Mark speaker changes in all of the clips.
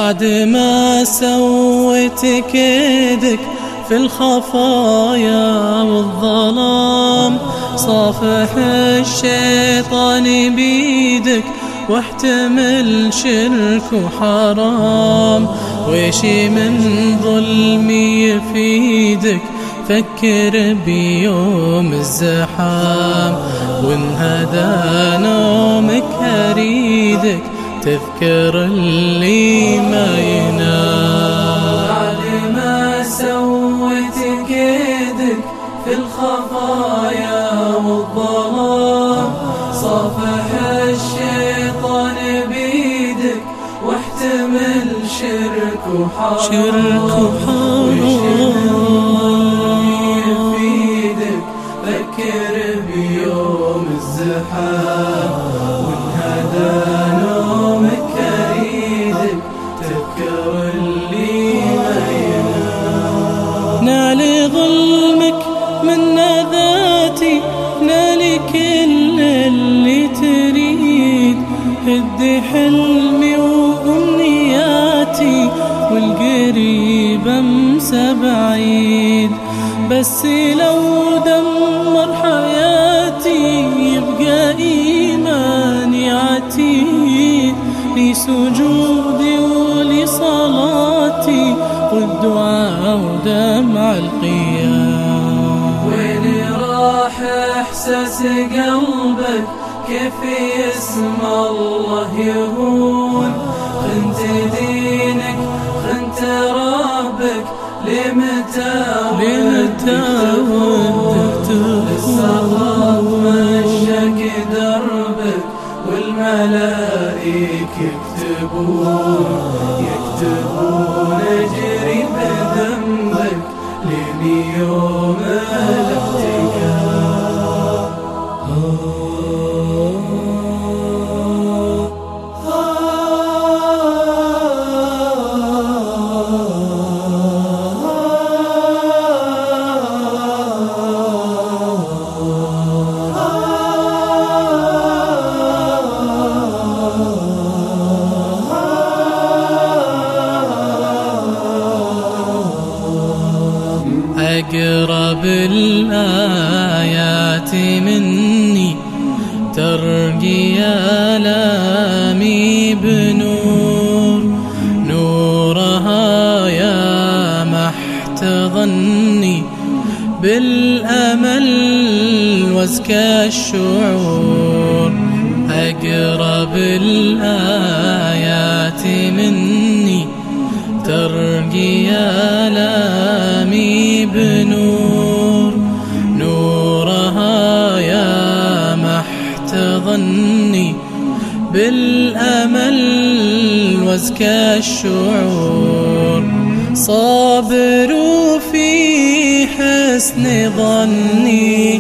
Speaker 1: بعد ما سويت كيدك في الخفايا والظلام، صافح الشيطان بيدك واحتمل شرك وحرام. ويشي من ظلمي يفيدك، فكر بيوم الزحام، وانهدى نومك أريدك تذكر اللي ما ينام. بعد ما سويت كيدك في الخفايا والظلام، صافح الشيطان بيدك واحتمل شرك وحرام. يفيدك فكر بيوم الزحام، وانهدى نومك أريدك تذكر اللي ما ينام. نالي ظلمك من ذاتي، نالي كل اللي تريد، هدي حلمي وأمنياتي، والقريب أمسى بعيد. بس لو دمر حياتي يبقى إيماني عتيد، لسجودي ولصلاتي والدعاء ودمع القيام. وين راح إحساس قلبك كيف يسمى الله يهون؟ خنت دينك خنت ربك، لمتى للسخط مشاك دربك، والملائك يكتبون أجري بذنبك لين يوم الاحتقان. أقرب الآيات مني ترقي آلامي بنور، نورها يا محتضني بالأمل وازكى الشعور. أقرب الآيات مني ترقي آلامي بنور، نورها يا محتضني بالأمل وازكى الشعور. صابر في حسن ظني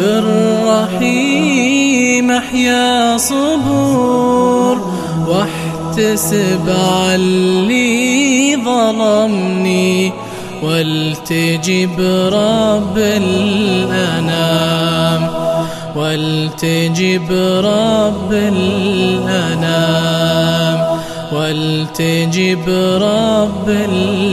Speaker 1: بالرحيم أحيا صبور، واحتسب علي ظلمني والتجب رب الأنام، والتجب رب الأنام، والتجب رب الأنام.